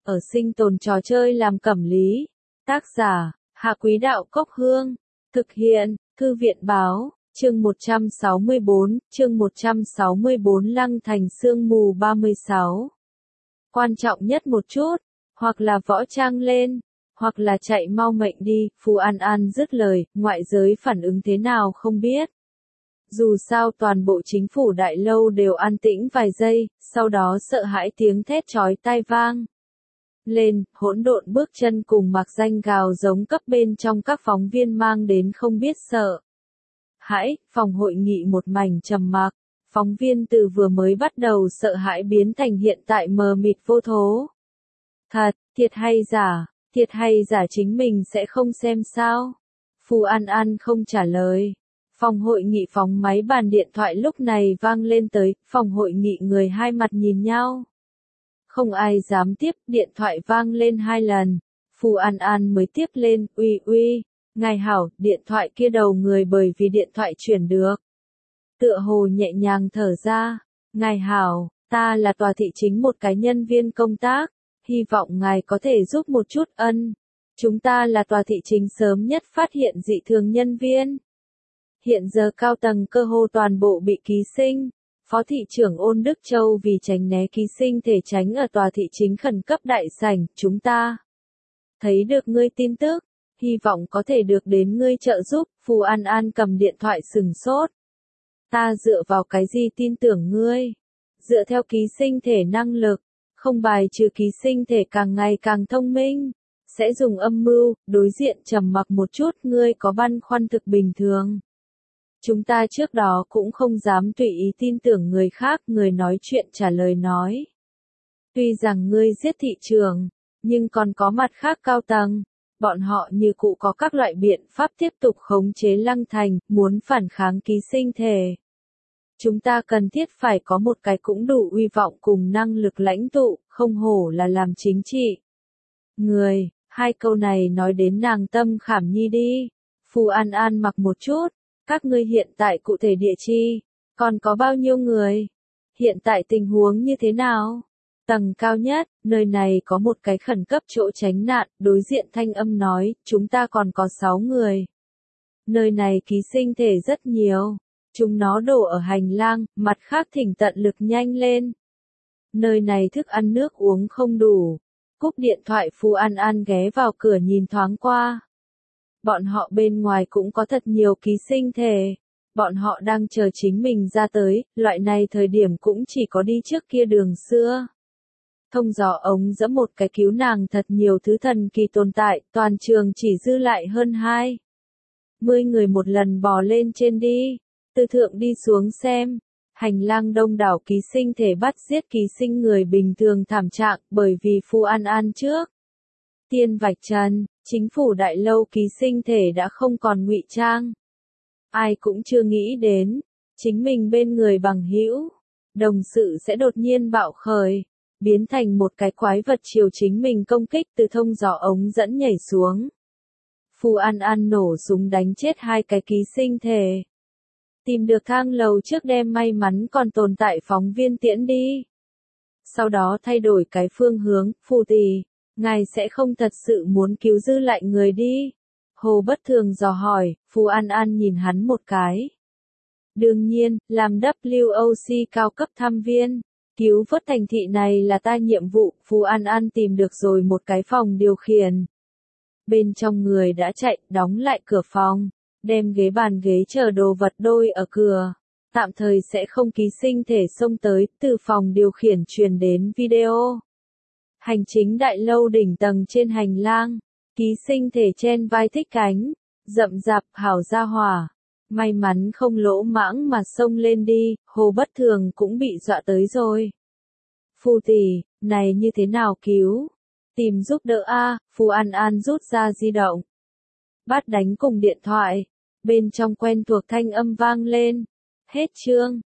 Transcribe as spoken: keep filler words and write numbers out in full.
ở sinh tồn trò chơi làm cẩm lý. Tác giả, Hạ Quý Đạo Cốc Hương. Thực hiện, Thư viện Báo, chương một trăm sáu mươi bốn, chương một trăm sáu mươi bốn Lăng Thành Sương Mù ba mươi sáu. Quan trọng nhất một chút, hoặc là võ trang lên, hoặc là chạy mau mệnh đi, Phù An An dứt lời, ngoại giới phản ứng thế nào không biết. Dù sao toàn bộ chính phủ đại lâu đều an tĩnh vài giây, sau đó sợ hãi tiếng thét chói tai vang lên, hỗn độn bước chân cùng mặc danh gào giống cấp bên trong các phóng viên mang đến không biết sợ hãi, phòng hội nghị một mảnh trầm mặc, phóng viên từ vừa mới bắt đầu sợ hãi biến thành hiện tại mờ mịt vô thố. Thật, thiệt hay giả, thiệt hay giả chính mình sẽ không xem sao? Phù An An không trả lời. Phòng hội nghị phóng máy bàn điện thoại lúc này vang lên tới, phòng hội nghị người hai mặt nhìn nhau. Không ai dám tiếp, điện thoại vang lên hai lần. Phù An An mới tiếp lên, uy uy, ngài hảo, điện thoại kia đầu người bởi vì điện thoại chuyển được. Tựa hồ nhẹ nhàng thở ra, ngài hảo, ta là tòa thị chính một cái nhân viên công tác, hy vọng ngài có thể giúp một chút ân. Chúng ta là tòa thị chính sớm nhất phát hiện dị thường nhân viên. Hiện giờ cao tầng cơ hồ toàn bộ bị ký sinh. Phó thị trưởng Ôn Đức Châu vì tránh né ký sinh thể tránh ở tòa thị chính khẩn cấp đại sảnh, chúng ta thấy được ngươi tin tức, hy vọng có thể được đến ngươi trợ giúp. Phù An An cầm điện thoại sừng sốt. Ta dựa vào cái gì tin tưởng ngươi? Dựa theo ký sinh thể năng lực, không bài trừ ký sinh thể càng ngày càng thông minh, sẽ dùng âm mưu. Đối diện trầm mặc một chút, ngươi có băn khoăn thực bình thường. Chúng ta trước đó cũng không dám tùy ý tin tưởng người khác, người nói chuyện trả lời nói. Tuy rằng ngươi giết thị trường, nhưng còn có mặt khác cao tầng, bọn họ như cũ có các loại biện pháp tiếp tục khống chế Lăng Thành, muốn phản kháng ký sinh thể. Chúng ta cần thiết phải có một cái cũng đủ uy vọng cùng năng lực lãnh tụ, không hổ là làm chính trị. Người, hai câu này nói đến nàng tâm khảm nhi đi. Phù An An mặc một chút. Các ngươi hiện tại cụ thể địa chi, còn có bao nhiêu người? Hiện tại tình huống như thế nào? Tầng cao nhất, nơi này có một cái khẩn cấp chỗ tránh nạn, đối diện thanh âm nói, chúng ta còn có sáu người. Nơi này ký sinh thể rất nhiều, chúng nó đổ ở hành lang, mặt khác thỉnh tận lực nhanh lên. Nơi này thức ăn nước uống không đủ. Cúp điện thoại Phù An An ghé vào cửa nhìn thoáng qua. Bọn họ bên ngoài cũng có thật nhiều ký sinh thể. Bọn họ đang chờ chính mình ra tới, loại này thời điểm cũng chỉ có đi trước kia đường xưa. Thông gió ống dẫm một cái cứu nàng thật nhiều thứ thần kỳ tồn tại, toàn trường chỉ dư lại hơn hai mươi người một lần bò lên trên đi, từ thượng đi xuống xem. Hành lang đông đảo ký sinh thể bắt giết ký sinh người bình thường thảm trạng bởi vì Phù An An trước tiên vạch trần. Chính phủ đại lâu ký sinh thể đã không còn ngụy trang. Ai cũng chưa nghĩ đến, chính mình bên người bằng hữu, đồng sự sẽ đột nhiên bạo khởi, biến thành một cái quái vật chiều chính mình công kích từ thông gió ống dẫn nhảy xuống. Phù An An nổ súng đánh chết hai cái ký sinh thể. Tìm được thang lầu trước đem may mắn còn tồn tại phóng viên tiễn đi. Sau đó thay đổi cái phương hướng, Phù tỷ. Ngài sẽ không thật sự muốn cứu dư lại người đi. Hồ Bất Thường dò hỏi, Phù An An nhìn hắn một cái. Đương nhiên, làm W O C cao cấp thăm viên, cứu vớt thành thị này là ta nhiệm vụ. Phù An An tìm được rồi một cái phòng điều khiển. Bên trong người đã chạy, đóng lại cửa phòng, đem ghế bàn ghế chờ đồ vật đôi ở cửa. Tạm thời sẽ không ký sinh thể xông tới, từ phòng điều khiển truyền đến video. Hành chính đại lâu đỉnh tầng trên hành lang, ký sinh thể chen vai thích cánh, rậm rạp hảo gia hỏa. May mắn không lỗ mãng mà xông lên đi, Hồ Bất Thường cũng bị dọa tới rồi. Phù tỷ, này như thế nào cứu? Tìm giúp đỡ a. Phù An An rút ra di động. Bắt đánh cùng điện thoại, bên trong quen thuộc thanh âm vang lên. Hết chương.